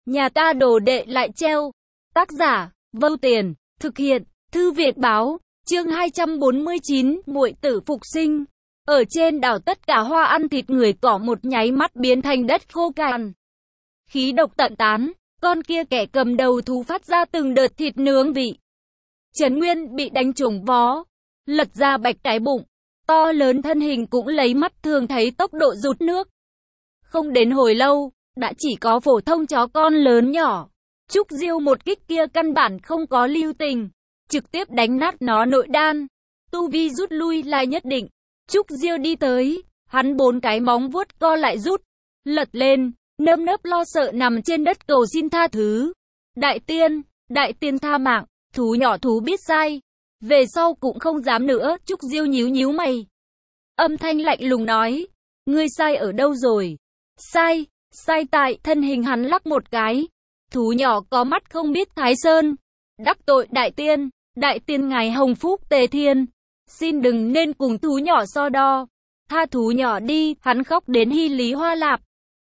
Nhà ta đồ đệ lại treo. Tác giả, Vâu Tiền, thực hiện, Thư viện báo, chương 249, muội tử phục sinh. Ở trên đảo tất cả hoa ăn thịt người cỏ một nháy mắt biến thành đất khô cằn. Khí độc tận tán, con kia kẻ cầm đầu thú phát ra từng đợt thịt nướng vị. Trấn Nguyên bị đánh trúng vó, lật ra bạch cái bụng, to lớn thân hình cũng lấy mắt thường thấy tốc độ rút nước. Không đến hồi lâu, đã chỉ có phổ thông chó con lớn nhỏ. Trúc Diêu một kích kia căn bản không có lưu tình, trực tiếp đánh nát nó nội đan. Tu vi rút lui là nhất định. Trúc Diêu đi tới, hắn bốn cái móng vuốt co lại rút, lật lên, nơm nớp lo sợ nằm trên đất cầu xin tha thứ. Đại tiên tha mạng, thú nhỏ thú biết sai. Về sau cũng không dám nữa. Trúc Diêu nhíu nhíu mày. Âm thanh lạnh lùng nói, ngươi sai ở đâu rồi? Sai tại thân hình hắn lắc một cái. Thú nhỏ có mắt không biết Thái Sơn. Đắc tội đại tiên ngài hồng phúc tề thiên. Xin đừng nên cùng thú nhỏ so đo. Tha thú nhỏ đi, hắn khóc đến hy lý hoa lạp.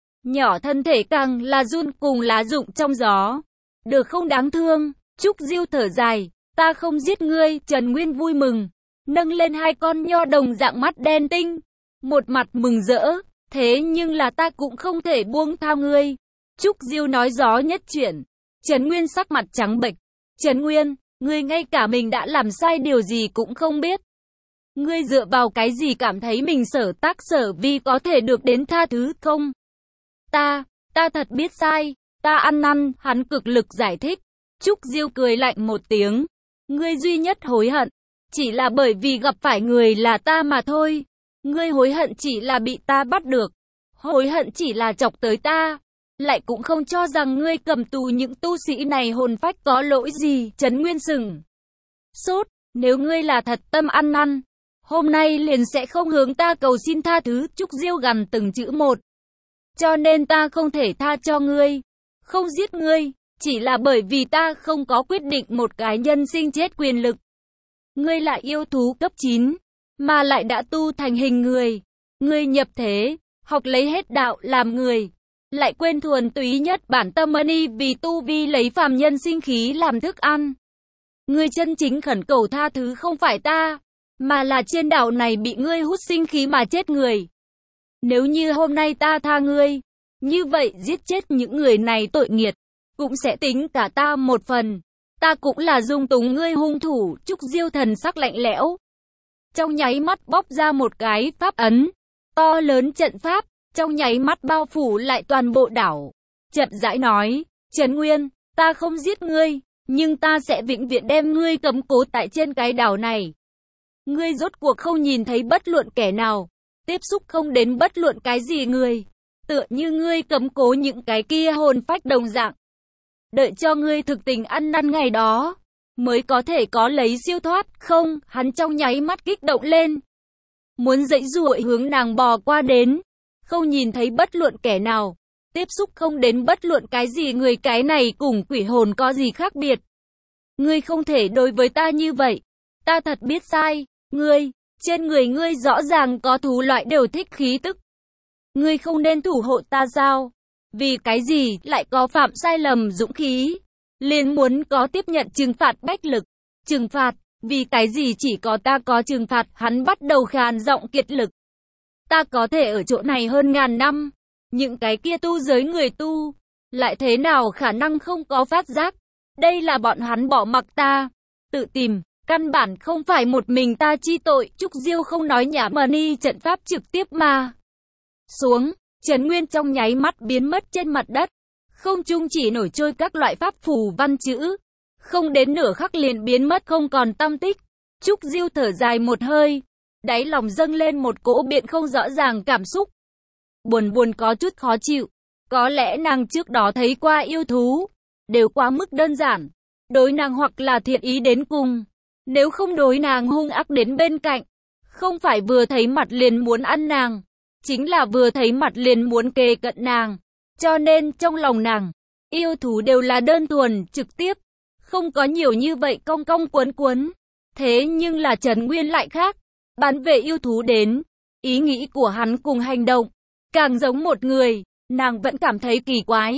Nhỏ thân thể càng là run cùng lá rụng trong gió. Được không đáng thương. Trúc Diêu thở dài, ta không giết ngươi. Trần Nguyên vui mừng, nâng lên hai con nho đồng dạng mắt đen tinh, một mặt mừng rỡ. Thế nhưng là ta cũng không thể buông tha ngươi. Trúc Diêu nói gió nhất chuyển. Trần Nguyên sắc mặt trắng bệch. Trần Nguyên, ngươi ngay cả mình đã làm sai điều gì cũng không biết. Ngươi dựa vào cái gì cảm thấy mình sở tác sở vi có thể được đến tha thứ không? Ta thật biết sai. Ta ăn năn, hắn cực lực giải thích. Trúc Diêu cười lạnh một tiếng. Ngươi duy nhất hối hận, chỉ là bởi vì gặp phải người là ta mà thôi. Ngươi hối hận chỉ là bị ta bắt được. Hối hận chỉ là chọc tới ta. Lại cũng không cho rằng ngươi cầm tù những tu sĩ này hồn phách có lỗi gì. Trấn Nguyên sừng sốt, nếu ngươi là thật tâm ăn năn, hôm nay liền sẽ không hướng ta cầu xin tha thứ. Trúc Diêu gằn từng chữ một. Cho nên ta không thể tha cho ngươi, không giết ngươi, chỉ là bởi vì ta không có quyết định một cái nhân sinh chết quyền lực. Ngươi là yêu thú cấp 9, mà lại đã tu thành hình người. Ngươi nhập thế, học lấy hết đạo làm người, lại quên thuần túy nhất bản tâm ni vì tu vi lấy phàm nhân sinh khí làm thức ăn. Ngươi chân chính khẩn cầu tha thứ không phải ta, mà là trên đảo này bị ngươi hút sinh khí mà chết người. Nếu như hôm nay ta tha ngươi, như vậy giết chết những người này tội nghiệt cũng sẽ tính cả ta một phần. Ta cũng là dung túng ngươi hung thủ. Trúc Diêu thần sắc lạnh lẽo, trong nháy mắt bóc ra một cái pháp ấn, to lớn trận pháp, trong nháy mắt bao phủ lại toàn bộ đảo. Chậm rãi nói, Trần Nguyên, ta không giết ngươi, nhưng ta sẽ vĩnh viễn đem ngươi cấm cố tại trên cái đảo này. Ngươi rốt cuộc không nhìn thấy bất luận kẻ nào, tiếp xúc không đến bất luận cái gì người, tựa như ngươi cấm cố những cái kia hồn phách đồng dạng. Đợi cho ngươi thực tình ăn năn ngày đó, mới có thể có lấy siêu thoát. Không, hắn trong nháy mắt kích động lên, muốn giãy giụa hướng nàng bò qua đến. Không nhìn thấy bất luận kẻ nào, tiếp xúc không đến bất luận cái gì người, cái này cùng quỷ hồn có gì khác biệt. Ngươi không thể đối với ta như vậy. Ta thật biết sai. Trên người ngươi rõ ràng có thú loại đều thích khí tức. Ngươi không nên thủ hộ ta sao? Vì cái gì lại có phạm sai lầm dũng khí, liền muốn có tiếp nhận trừng phạt bách lực? Trừng phạt? Vì cái gì chỉ có ta có trừng phạt? Hắn bắt đầu khàn giọng kiệt lực. Ta có thể ở chỗ này hơn ngàn năm, những cái kia tu giới người tu, lại thế nào khả năng không có phát giác? Đây là bọn hắn bỏ mặc ta, tự tìm, căn bản không phải một mình ta chi tội. Trúc Diêu không nói nhảm, ni trận pháp trực tiếp mà xuống. Trần Nguyên trong nháy mắt biến mất trên mặt đất, không trung chỉ nổi trôi các loại pháp phù văn chữ, không đến nửa khắc liền biến mất không còn tăm tích. Trúc Diêu thở dài một hơi, đáy lòng dâng lên một cỗ biện không rõ ràng cảm xúc. Buồn có chút khó chịu, có lẽ nàng trước đó thấy qua yêu thú, đều quá mức đơn giản, đối nàng hoặc là thiện ý đến cùng, nếu không đối nàng hung ác đến bên cạnh. Không phải vừa thấy mặt liền muốn ăn nàng, chính là vừa thấy mặt liền muốn kề cận nàng. Cho nên trong lòng nàng, yêu thú đều là đơn thuần, trực tiếp, không có nhiều như vậy cong cong cuốn cuốn. Thế nhưng là Trần Nguyên lại khác, bán về yêu thú đến, ý nghĩ của hắn cùng hành động càng giống một người, nàng vẫn cảm thấy kỳ quái.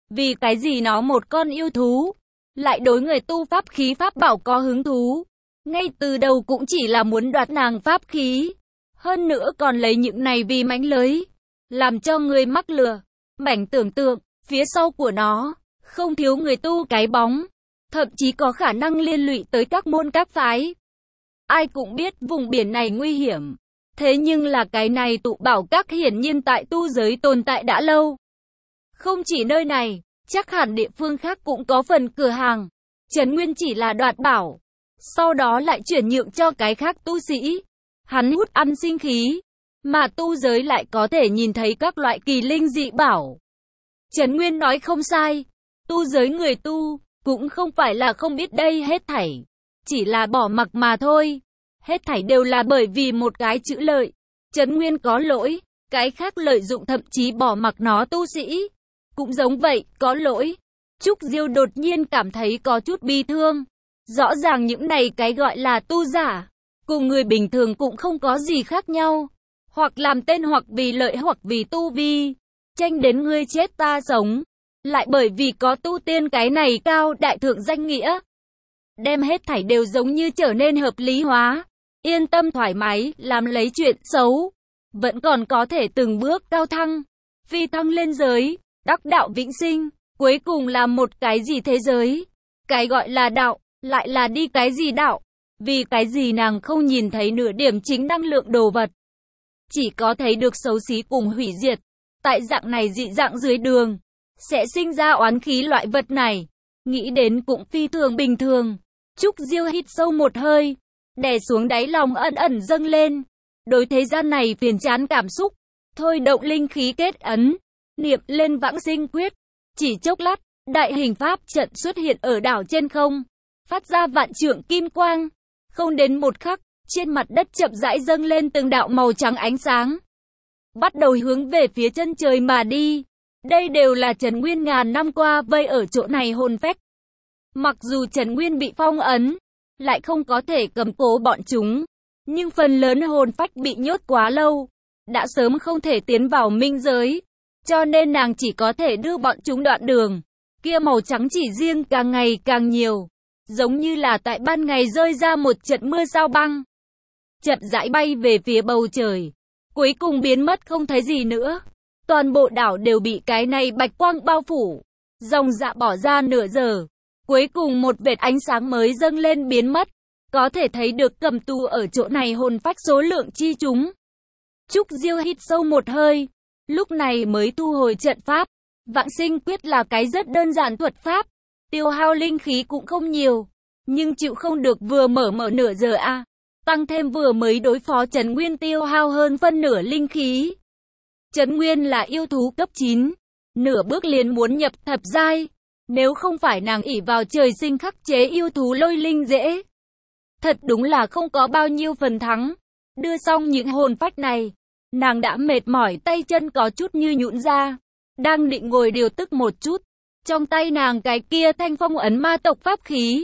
Vì cái gì nó một con yêu thú, lại đối người tu pháp khí pháp bảo có hứng thú. Ngay từ đầu cũng chỉ là muốn đoạt nàng pháp khí. Hơn nữa còn lấy những này vì mánh lưới, làm cho người mắc lừa. Mảnh tưởng tượng, phía sau của nó, không thiếu người tu cái bóng. Thậm chí có khả năng liên lụy tới các môn các phái. Ai cũng biết vùng biển này nguy hiểm. Thế nhưng là cái này tụ bảo các hiển nhiên tại tu giới tồn tại đã lâu. Không chỉ nơi này, chắc hẳn địa phương khác cũng có phần cửa hàng. Trấn Nguyên chỉ là đoạt bảo, sau đó lại chuyển nhượng cho cái khác tu sĩ. Hắn hút ăn sinh khí, mà tu giới lại có thể nhìn thấy các loại kỳ linh dị bảo. Trấn Nguyên nói không sai, tu giới người tu, cũng không phải là không biết đây hết thảy, chỉ là bỏ mặc mà thôi. Hết thảy đều là bởi vì một cái chữ lợi. Trấn Nguyên có lỗi, cái khác lợi dụng thậm chí bỏ mặc nó tu sĩ. Cũng giống vậy, có lỗi. Trúc Diêu đột nhiên cảm thấy có chút bi thương. Rõ ràng những này cái gọi là tu giả, cùng người bình thường cũng không có gì khác nhau. Hoặc làm tên hoặc vì lợi hoặc vì tu vi. Tranh đến ngươi chết ta sống. Lại bởi vì có tu tiên cái này cao đại thượng danh nghĩa. Đem hết thảy đều giống như trở nên hợp lý hóa. Yên tâm thoải mái, làm lấy chuyện xấu. Vẫn còn có thể từng bước cao thăng. Phi thăng lên giới, đắc đạo vĩnh sinh. Cuối cùng là một cái gì thế giới? Cái gọi là đạo, lại là đi cái gì đạo? Vì cái gì nàng không nhìn thấy nửa điểm chính năng lượng đồ vật. Chỉ có thấy được xấu xí cùng hủy diệt. Tại dạng này dị dạng dưới đường, sẽ sinh ra oán khí loại vật này. Nghĩ đến cũng phi thường bình thường. Trúc Diêu hít sâu một hơi, đè xuống đáy lòng ẩn ẩn dâng lên. Đối thế gian này phiền chán cảm xúc, thôi động linh khí kết ấn, niệm lên vãng sinh quyết. Chỉ chốc lát, đại hình pháp trận xuất hiện ở đảo trên không, phát ra vạn trượng kim quang. Không đến một khắc, trên mặt đất chậm rãi dâng lên từng đạo màu trắng ánh sáng, bắt đầu hướng về phía chân trời mà đi. Đây đều là Trấn Nguyên ngàn năm qua vây ở chỗ này hồn phách. Mặc dù Trấn Nguyên bị phong ấn, lại không có thể cầm cố bọn chúng, nhưng phần lớn hồn phách bị nhốt quá lâu, đã sớm không thể tiến vào minh giới, cho nên nàng chỉ có thể đưa bọn chúng đoạn đường. Kia màu trắng chỉ riêng càng ngày càng nhiều, giống như là tại ban ngày rơi ra một trận mưa sao băng, chậm rãi bay về phía bầu trời, cuối cùng biến mất không thấy gì nữa. Toàn bộ đảo đều bị cái này bạch quang bao phủ, dòng dạ bỏ ra nửa giờ. Cuối cùng một vệt ánh sáng mới dâng lên biến mất. Có thể thấy được cầm tù ở chỗ này hồn phách số lượng chi chúng. Trúc Diêu hít sâu một hơi, lúc này mới thu hồi trận pháp. Vãng sinh quyết là cái rất đơn giản thuật pháp, tiêu hao linh khí cũng không nhiều, nhưng chịu không được vừa mở nửa giờ a. Tăng thêm vừa mới đối phó Trấn Nguyên tiêu hao hơn phân nửa linh khí. Trấn Nguyên là yêu thú cấp 9, nửa bước liền muốn nhập thập giai. Nếu không phải nàng ỷ vào trời sinh khắc chế yêu thú lôi linh dễ, thật đúng là không có bao nhiêu phần thắng. Đưa xong những hồn phách này, nàng đã mệt mỏi, tay chân có chút như nhũn ra. Đang định ngồi điều tức một chút, trong tay nàng cái kia thanh phong ấn ma tộc pháp khí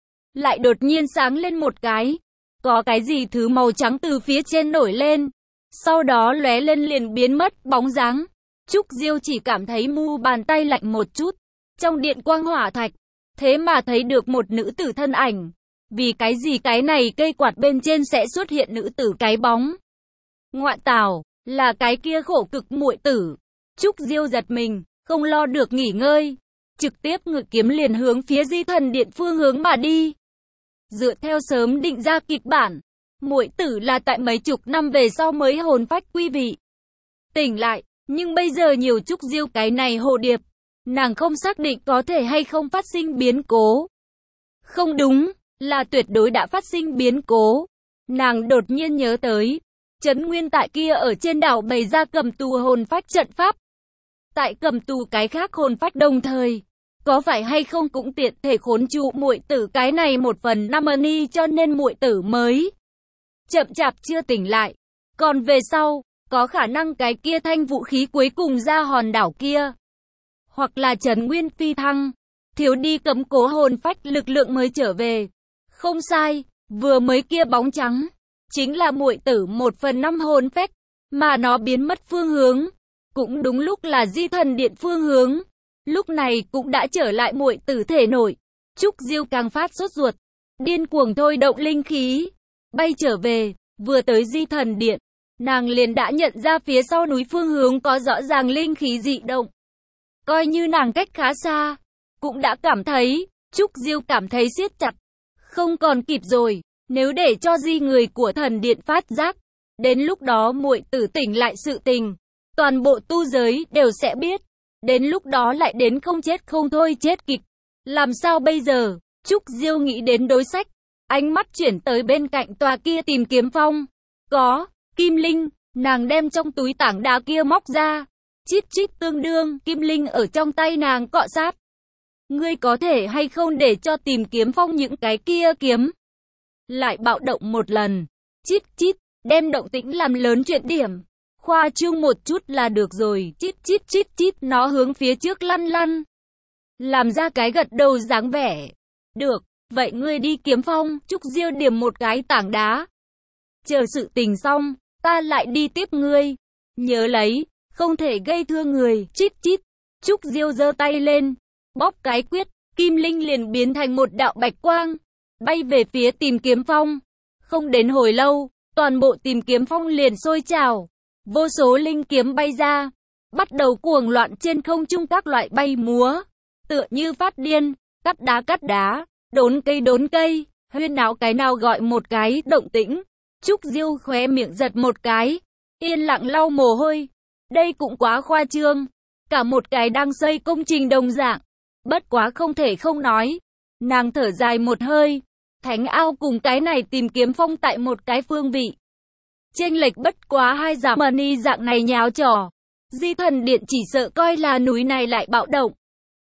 lại đột nhiên sáng lên một cái. Có cái gì thứ màu trắng từ phía trên nổi lên, sau đó lóe lên liền biến mất bóng dáng. Trúc Diêu chỉ cảm thấy mu bàn tay lạnh một chút. Trong điện quang hỏa thạch, thế mà thấy được một nữ tử thân ảnh. Vì cái gì cái này cây quạt bên trên sẽ xuất hiện nữ tử cái bóng? Ngoại tảo, là cái kia khổ cực muội tử. Trúc Diêu giật mình, không lo được nghỉ ngơi, trực tiếp ngự kiếm liền hướng phía Di Thần Điện phương hướng mà đi. Dựa theo sớm định ra kịch bản, muội tử là tại mấy chục năm về sau mới hồn phách quy vị, tỉnh lại, nhưng bây giờ nhiều Trúc Diêu cái này hồ điệp, nàng không xác định có thể hay không phát sinh biến cố. Không đúng, là tuyệt đối đã phát sinh biến cố. Nàng đột nhiên nhớ tới, Trấn Nguyên tại kia ở trên đảo bày ra cầm tù hồn phách trận pháp. Tại cầm tù cái khác hồn phách đồng thời, có phải hay không cũng tiện thể khốn trụ muội tử cái này 1/5 ni, cho nên muội tử mới chậm chạp chưa tỉnh lại. Còn về sau, có khả năng cái kia thanh vũ khí cuối cùng ra hòn đảo kia, hoặc là Trấn Nguyên phi thăng, thiếu đi cấm cố hồn phách lực lượng mới trở về. Không sai, vừa mới kia bóng trắng, chính là muội tử 1/5 hồn phách, mà nó biến mất phương hướng, cũng đúng lúc là Di Thần Điện phương hướng. lúc này cũng đã trở lại muội tử thể nội. Trúc Diêu càng phát sốt ruột, điên cuồng thôi động linh khí, bay trở về, vừa tới Di Thần Điện, nàng liền đã nhận ra phía sau núi phương hướng có rõ ràng linh khí dị động. Coi như nàng cách khá xa, cũng đã cảm thấy, Trúc Diêu cảm thấy siết chặt. Không còn kịp rồi, nếu để cho Di người của thần điện phát giác, đến lúc đó muội tử tỉnh lại sự tình, toàn bộ tu giới đều sẽ biết. Đến lúc đó lại đến không chết không thôi chết kịch. Làm sao bây giờ? Trúc Diêu nghĩ đến đối sách, ánh mắt chuyển tới bên cạnh tòa kia tìm kiếm phong. Có, kim linh, nàng đem trong túi tảng đá kia móc ra. Chít chít tương đương, kim linh ở trong tay nàng cọ sát. Ngươi có thể hay không để cho tìm kiếm phong những cái kia kiếm lại bạo động một lần. Chít chít, đem động tĩnh làm lớn chuyện điểm. Khoa trương một chút là được rồi. Chít chít chít chít, nó hướng phía trước lăn lăn, làm ra cái gật đầu dáng vẻ. Được, vậy ngươi đi kiếm phong. Trúc Diêu điểm một cái tảng đá. Chờ sự tình xong, ta lại đi tiếp ngươi. Nhớ lấy, không thể gây thương người. Chít chít. Trúc Diêu giơ tay lên, bóp cái quyết, kim linh liền biến thành một đạo bạch quang, bay về phía tìm kiếm phong. Không đến hồi lâu, toàn bộ tìm kiếm phong liền sôi trào, vô số linh kiếm bay ra, bắt đầu cuồng loạn trên không trung các loại bay múa, tựa như phát điên, cắt đá, đốn cây, huyên náo cái nào gọi một cái động tĩnh. Trúc Diêu khóe miệng giật một cái, yên lặng lau mồ hôi. Đây cũng quá khoa trương, cả một cái đang xây công trình đồng dạng. Bất quá không thể không nói, nàng thở dài một hơi, thánh ao cùng cái này tìm kiếm phong tại một cái phương vị. Chênh lệch bất quá 2 dặm, mà ni dạng này nháo trò. Di Thần Điện chỉ sợ coi là núi này lại bạo động,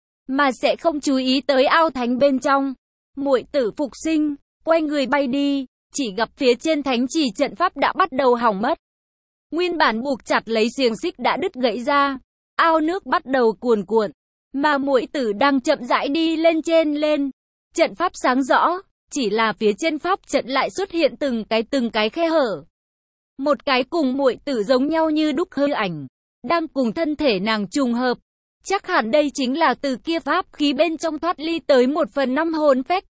mà sẽ không chú ý tới ao thánh bên trong. Muội tử phục sinh, quay người bay đi, chỉ gặp phía trên thánh trì trận pháp đã bắt đầu hỏng mất. Nguyên bản buộc chặt lấy xiềng xích đã đứt gãy ra, ao nước bắt đầu cuồn cuộn, mà muội tử đang chậm rãi đi lên trên lên. Trận pháp sáng rõ, chỉ là phía trên pháp trận lại xuất hiện từng cái khe hở. Một cái cùng muội tử giống nhau như đúc hư ảnh, đang cùng thân thể nàng trùng hợp. Chắc hẳn đây chính là từ kia pháp khí bên trong thoát ly tới 1/5 hồn phách.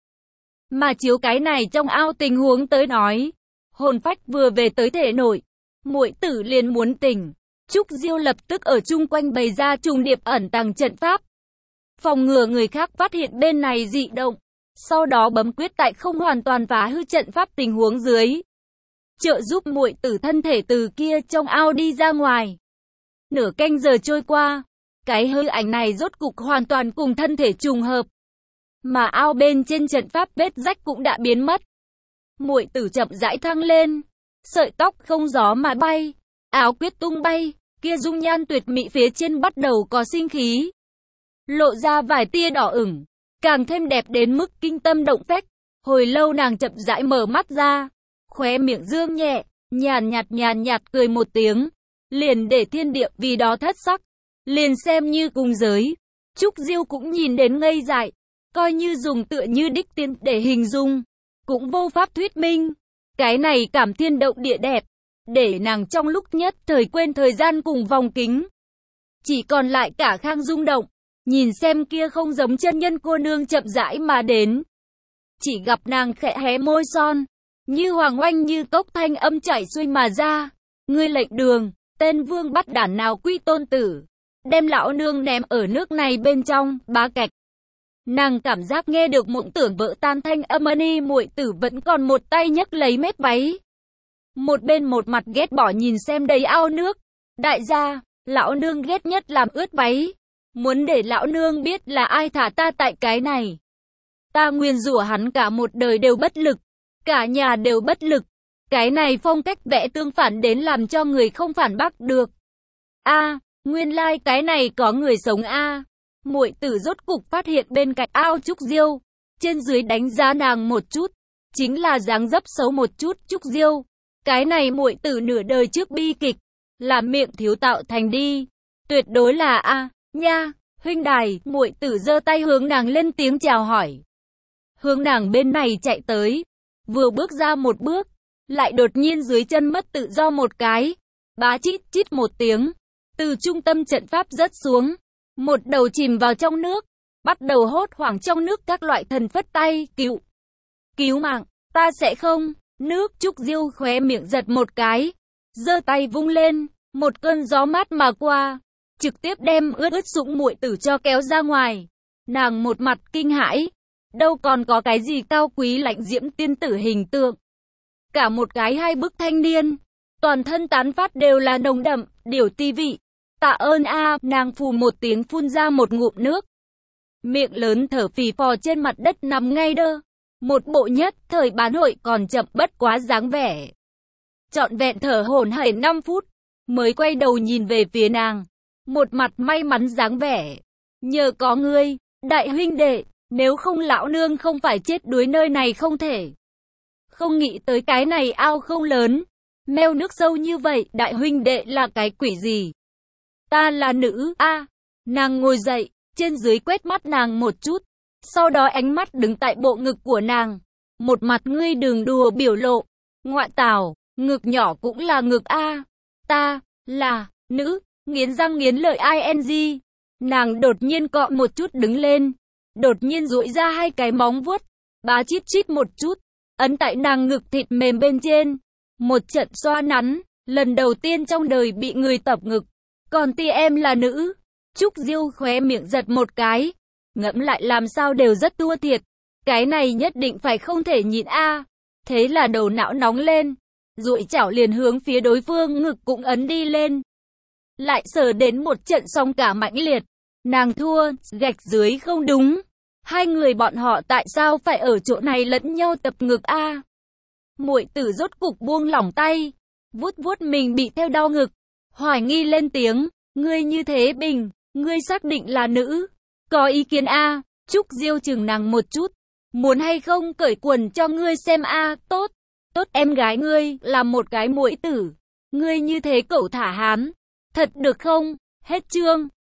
Mà chiếu cái này trong ao tình huống tới nói, hồn phách vừa về tới thể nội, muội tử liền muốn tỉnh. Trúc Diêu lập tức ở chung quanh bày ra trùng điệp ẩn tàng trận pháp, phòng ngừa người khác phát hiện bên này dị động. Sau đó bấm quyết tại không hoàn toàn phá hư trận pháp tình huống dưới, trợ giúp muội tử thân thể từ kia trong ao đi ra ngoài. Nửa canh giờ trôi qua, cái hư ảnh này rốt cục hoàn toàn cùng thân thể trùng hợp, mà ao bên trên trận pháp vết rách cũng đã biến mất. Muội tử chậm rãi thăng lên, sợi tóc không gió mà bay, áo quyết tung bay, kia dung nhan tuyệt mỹ phía trên bắt đầu có sinh khí, lộ ra vài tia đỏ ửng, càng thêm đẹp đến mức kinh tâm động phách. Hồi lâu nàng chậm rãi mở mắt ra, khóe miệng dương nhẹ, nhàn nhạt cười một tiếng, liền để thiên địa vì đó thất sắc, liền xem như cùng giới. Trúc Diêu cũng nhìn đến ngây dại, coi như dùng tựa như đích tiên để hình dung, cũng vô pháp thuyết minh. Cái này cảm thiên động địa đẹp, để nàng trong lúc nhất thời quên thời gian cùng vòng kính. Chỉ còn lại cả khang rung động, nhìn xem kia không giống chân nhân cô nương chậm rãi mà đến. Chỉ gặp nàng khẽ hé môi son, như hoàng oanh như cốc thanh âm chảy xuôi mà ra. Ngươi lệnh đường, tên vương bắt đản nào quy tôn tử, đem lão nương ném ở nước này bên trong, bá cạch. Nàng cảm giác nghe được mộng tưởng vỡ tan thanh âm ni muội tử vẫn còn một tay nhấc lấy mét váy. Một bên một mặt ghét bỏ nhìn xem đầy ao nước. Đại gia, lão nương ghét nhất làm ướt váy. Muốn để lão nương biết là ai thả ta tại cái này. Ta nguyền rủa hắn cả một đời đều bất lực. Cả nhà đều bất lực. Cái này phong cách vẽ tương phản đến làm cho người không phản bác được. Nguyên lai cái này có người sống Muội tử rốt cục phát hiện bên cạnh ao Trúc Diêu, trên dưới đánh giá nàng một chút, chính là dáng dấp xấu một chút. Trúc Diêu, cái này muội tử nửa đời trước bi kịch, là miệng thiếu tạo thành đi, tuyệt đối là nha, huynh đài. Muội tử giơ tay hướng nàng lên tiếng chào hỏi, hướng nàng bên này chạy tới, vừa bước ra một bước, lại đột nhiên dưới chân mất tự do một cái, bá chít chít một tiếng, từ trung tâm trận pháp rớt xuống. một đầu chìm vào trong nước, bắt đầu hốt hoảng trong nước các loại thần phất tay, cứu mạng, ta sẽ không. Nước Trúc Diêu khóe miệng giật một cái, giơ tay vung lên, một cơn gió mát mà qua, trực tiếp đem ướt sũng muội tử cho kéo ra ngoài. Nàng một mặt kinh hãi, đâu còn có cái gì cao quý lãnh diễm tiên tử hình tượng. Cả một cái hai bức thanh niên, toàn thân tán phát đều là nồng đậm, điều ti vị. Tạ ơn a, nàng phù một tiếng phun ra một ngụm nước. Miệng lớn thở phì phò trên mặt đất nằm ngay đơ. Một bộ nhất thời bán hội còn chậm bất quá dáng vẻ. Trọn vẹn thở hổn hển 5 phút, mới quay đầu nhìn về phía nàng. Một mặt may mắn dáng vẻ. Nhờ có ngươi, đại huynh đệ, nếu không lão nương không phải chết đuối nơi này không thể. Không nghĩ tới cái này ao không lớn, meo nước sâu như vậy, đại huynh đệ là cái quỷ gì? Ta là nữ, a. Nàng ngồi dậy, trên dưới quét mắt nàng một chút, sau đó ánh mắt đứng tại bộ ngực của nàng, một mặt ngươi đừng đùa biểu lộ, ngoại tảo, ngực nhỏ cũng là ngực a. Ta là nữ, nghiến răng nghiến lợi ing. Nàng đột nhiên cọ một chút đứng lên, đột nhiên duỗi ra hai cái móng vuốt, bá chít chít một chút, ấn tại nàng ngực thịt mềm bên trên, một trận xoa nắn, lần đầu tiên trong đời bị người tập ngực. Còn ti em là nữ. Trúc Diêu khóe miệng giật một cái, ngẫm lại làm sao đều rất thua thiệt. Cái này nhất định phải không thể nhịn a. Thế là đầu não nóng lên, duỗi chảo liền hướng phía đối phương ngực cũng ấn đi lên. Lại sờ đến một trận song cả mãnh liệt. Nàng thua, gạch dưới không đúng. Hai người bọn họ tại sao phải ở chỗ này lẫn nhau tập ngực a? Muội tử rốt cục buông lỏng tay, vuốt vuốt mình bị theo đau ngực, hoài nghi lên tiếng, ngươi như thế Bình, ngươi xác định là nữ, có ý kiến a? Trúc Diêu chừng nàng một chút, muốn hay không cởi quần cho ngươi xem a? Tốt, tốt em gái ngươi là một cái muội tử, ngươi như thế cẩu thả hán, thật được không? Hết chương.